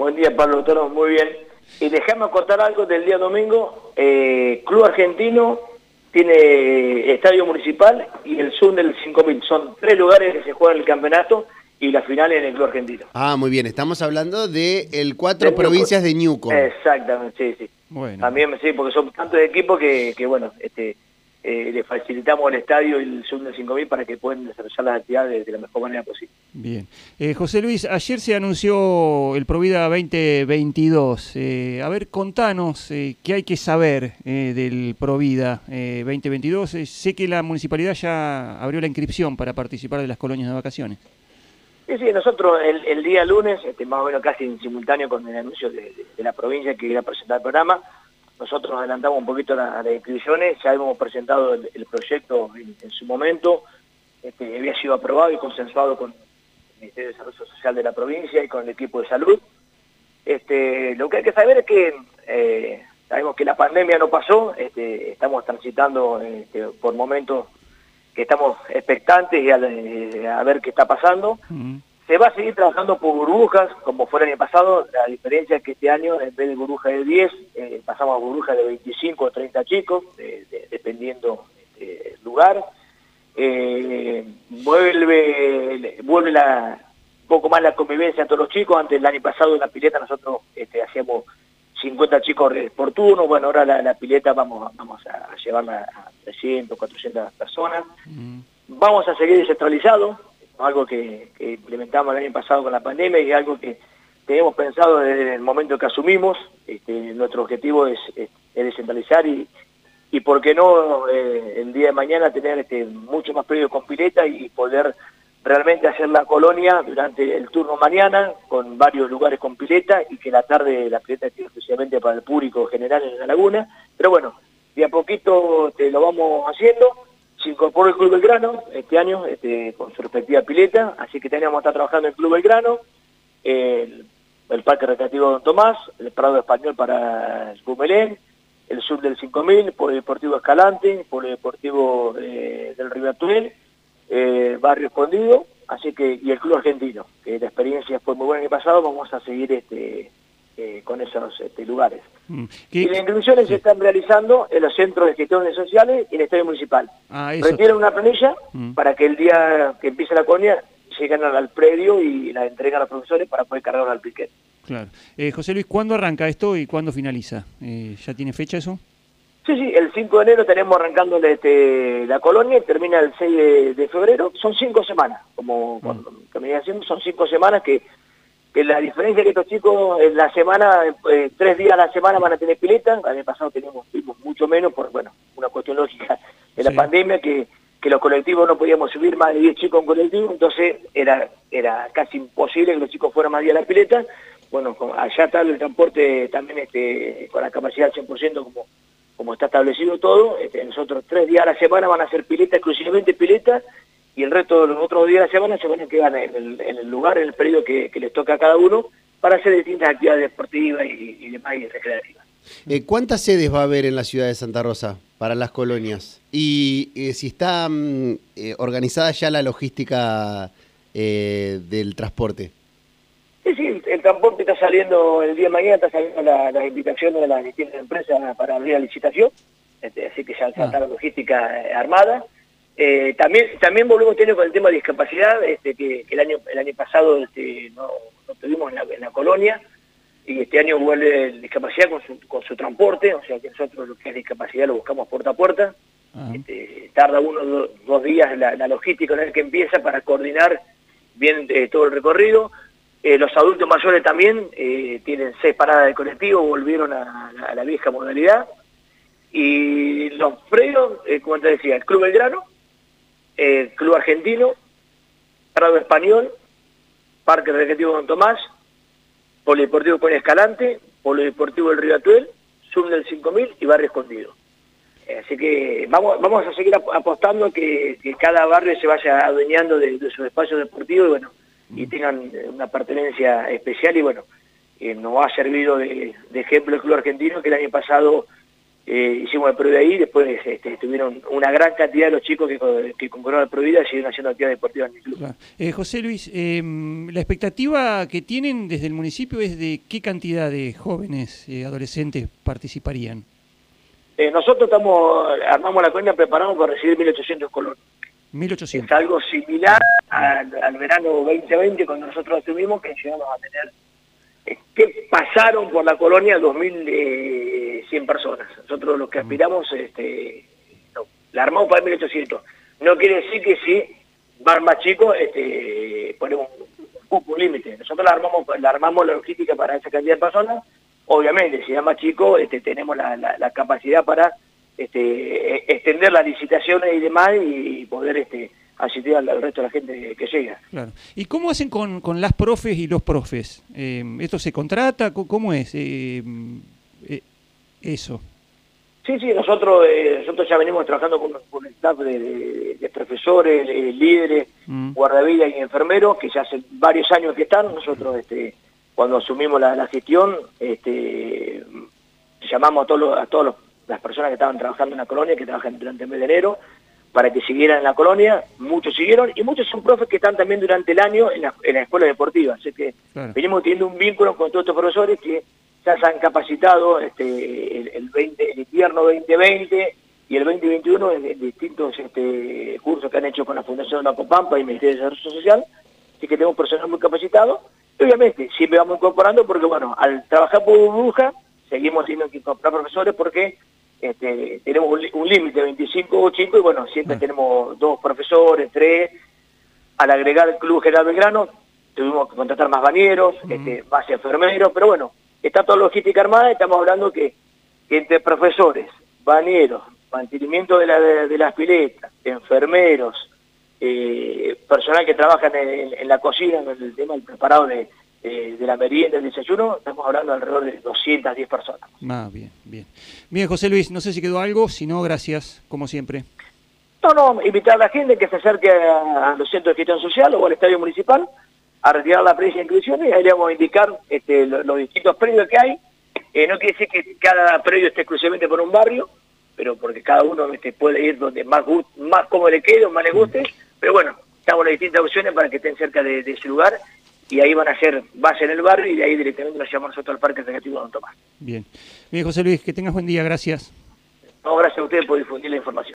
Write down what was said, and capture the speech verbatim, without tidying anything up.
Buen día, Pablo Toro, muy bien. Y déjame contar algo del día domingo. Eh, Club Argentino tiene estadio municipal y el Zoom del cinco mil. Son tres lugares que se juegan el campeonato y la final en el Club Argentino. Ah, muy bien. Estamos hablando de el cuatro de provincias de Ñuco. Exactamente, sí, sí. Bueno. También, sí, porque son tantos equipos que, que bueno, este... Eh, le facilitamos el estadio y el Zoom del cinco mil para que puedan desarrollar las actividades de la mejor manera posible. Bien. Eh, José Luis, ayer se anunció el Provida veinte veintidós. Eh, a ver, contanos eh, qué hay que saber eh, del Provida eh, veinte veintidós. Eh, sé que la municipalidad ya abrió la inscripción para participar de las colonias de vacaciones. Sí, sí, nosotros el, el día lunes, este, más o menos casi en simultáneo con el anuncio de, de, de la provincia que iba a presentar el programa, nosotros adelantamos un poquito las, las inscripciones, ya hemos presentado el, el proyecto en, en su momento, este, había sido aprobado y consensuado con el Ministerio de Desarrollo Social de la provincia y con el equipo de salud. Este, lo que hay que saber es que eh, sabemos que la pandemia no pasó, este, estamos transitando este, por momentos que estamos expectantes y a, eh, a ver qué está pasando. Uh-huh. Se va a seguir trabajando por burbujas, como fue el año pasado. La diferencia es que este año, en vez de burbuja de diez, eh, pasamos a burbuja de veinticinco o treinta chicos, de, de, dependiendo del eh, lugar. Eh, vuelve vuelve la, un poco más la convivencia entre los chicos. Antes, el año pasado, en la pileta nosotros este, hacíamos cincuenta chicos por turno. Bueno, ahora la, la pileta vamos, vamos a llevarla a trescientas, cuatrocientas personas. Mm. Vamos a seguir descentralizado, algo que, que implementamos el año pasado con la pandemia y algo que tenemos pensado desde el momento que asumimos. Este, nuestro objetivo es, es, es descentralizar y, y por qué no, eh, el día de mañana tener este, mucho más predios con pileta y poder realmente hacer la colonia durante el turno mañana con varios lugares con pileta y que la tarde la pileta esté exclusivamente para el público general en la laguna. Pero bueno, de a poquito este, lo vamos haciendo. Se incorporó el Club Belgrano este año este, con su respectiva pileta, así que teníamos que estar trabajando en el Club Belgrano, el, el Parque Recreativo Don Tomás, el Prado Español para el Bumelén, el Sur del cinco mil, el Polideportivo Escalante, el Polideportivo eh, del Rivertuel, eh, Barrio Escondido, así que y el Club Argentino, que la experiencia fue muy buena el año pasado. Vamos a seguir este eh, con esos este, lugares. ¿Qué? Y las inscripciones sí. se están realizando en los centros de gestiones sociales y en el estadio municipal. Ah, Retiran una planilla mm. para que el día que empiece la colonia lleguen al predio y la entregan a los profesores para poder cargarla al piquete. Claro. Eh, José Luis, ¿cuándo arranca esto y cuándo finaliza? Eh, ¿Ya tiene fecha eso? Sí, sí, el cinco de enero tenemos arrancando este, la colonia y termina el seis de, de febrero. Son cinco semanas, como mm. cuando terminé haciendo, son cinco semanas que que la diferencia es que estos chicos en la semana, eh, tres días a la semana van a tener pileta. El año pasado teníamos, tuvimos mucho menos por, bueno, una cuestión lógica de la sí. pandemia, que, que los colectivos no podíamos subir más de diez chicos en colectivo, entonces era, era casi imposible que los chicos fueran más días a la pileta. Bueno, con, allá está el transporte también este, con la capacidad al cien por ciento como, como está establecido todo. Este, nosotros tres días a la semana van a hacer pileta, exclusivamente pileta, y el resto de los otros días de la semana se van a quedar en el, en el lugar, en el periodo que, que les toca a cada uno, para hacer distintas actividades deportivas y, y demás y recreativas. Eh, ¿Cuántas sedes va a haber en la ciudad de Santa Rosa para las colonias? Y eh, si está mm, eh, organizada ya la logística eh, del transporte. Sí, sí, el, el transporte está saliendo el día de mañana, está saliendo la, las invitaciones de las distintas empresas para abrir la licitación, este, así que ya está ah. la logística eh, armada. Eh, también también volvemos a tener con el tema de discapacidad, este, que, que el año el año pasado este, no, no tuvimos en la, en la colonia, y este año vuelve el discapacidad con su, con su transporte, o sea que nosotros lo que es discapacidad lo buscamos puerta a puerta. Uh-huh. este, tarda uno o do, dos días la, la logística una vez que empieza para coordinar bien eh, todo el recorrido. Eh, los adultos mayores también eh, tienen seis paradas de colectivo, volvieron a, a, a la vieja modalidad. Y los predios, eh, como te decía, el Club Belgrano, el Club Argentino, Prado Español, Parque Recreativo Don Tomás, Polideportivo Con Escalante, Polideportivo del Rivertuel, Zoom del cinco mil y Barrio Escondido. Eh, así que vamos vamos a seguir apostando a que, que cada barrio se vaya adueñando de, de sus espacios deportivos y bueno, y tengan una pertenencia especial. Y bueno, eh, nos ha servido de, de ejemplo el Club Argentino, que el año pasado eh, hicimos el Provida ahí, después este, estuvieron una gran cantidad de los chicos que, que concurrieron al Provida y siguieron haciendo actividades deportivas en el club. Claro. Eh, José Luis, eh, la expectativa que tienen desde el municipio es de qué cantidad de jóvenes, eh, adolescentes participarían. Eh, nosotros estamos armamos la colonia, preparamos para recibir mil ochocientos colonos. mil ochocientos. Es algo similar al, al verano veinte veinte, cuando nosotros estuvimos, que llegamos a tener, eh, que pasaron por la colonia dos mil cien personas. Nosotros lo que aspiramos, este, no, la armamos para mil ochocientos. No quiere decir que si va más chico, este, ponemos un cupo, un límite. Nosotros la armamos, la armamos la logística para esa cantidad de personas. Obviamente, si es más chico, este, tenemos la, la, la capacidad para este, extender las licitaciones y demás y poder este, asistir al, al resto de la gente que llega. Claro. ¿Y cómo hacen con, con las profes y los profes? Eh, ¿Esto se contrata? ¿Cómo es eh, eh, eso? Sí, sí, nosotros eh, nosotros ya venimos trabajando con, con el staff de, de, de profesores, de líderes, mm. guardavidas y enfermeros, que ya hace varios años que están. Nosotros, este, cuando asumimos la, la gestión, este, llamamos a todos los, a todos los, las personas que estaban trabajando en la colonia, que trabajan durante el mes de enero, para que siguieran en la colonia. Muchos siguieron, y muchos son profes que están también durante el año en la, en la escuela deportiva. Así que claro, venimos teniendo un vínculo con todos estos profesores que ya se han capacitado este, el, el, veinte, el invierno veinte veinte y el veinte veintiuno en, en distintos este, cursos que han hecho con la Fundación de la Copampa y el Ministerio de Desarrollo Social. Así que tenemos personal muy capacitado. Y obviamente siempre vamos incorporando porque, bueno, al trabajar por burbuja, seguimos teniendo que incorporar profesores porque este, tenemos un, un límite de veinticinco chicos y, bueno, siempre ah. tenemos dos profesores, tres. Al agregar el Club General Belgrano, tuvimos que contratar más bañeros, uh-huh. este, más enfermeros, pero bueno, está toda logística armada. Estamos hablando que, que entre profesores, bañeros, mantenimiento de, la, de, de las piletas, enfermeros, eh, personal que trabaja en, en, en la cocina, en el tema del preparado de, eh, de la merienda, del desayuno, estamos hablando de alrededor de doscientas diez personas. Ah, bien, bien. Bien, José Luis, no sé si quedó algo, si no, gracias, como siempre. No, no, invitar a la gente que se acerque a, a los centros de gestión social o al estadio municipal a retirar la previa inscripción, y ahí le vamos a indicar este, los, los distintos predios que hay. Eh, no quiere decir que cada predio esté exclusivamente por un barrio, pero porque cada uno este, puede ir donde más más cómodo le quede o más le guste, pero bueno, estamos en las distintas opciones para que estén cerca de, de ese lugar, y ahí van a hacer base en el barrio y de ahí directamente nos llevamos nosotros al Parque Recreativo Don Tomás. Bien. Bien, José Luis, que tengas buen día, gracias. No, gracias a ustedes por difundir la información.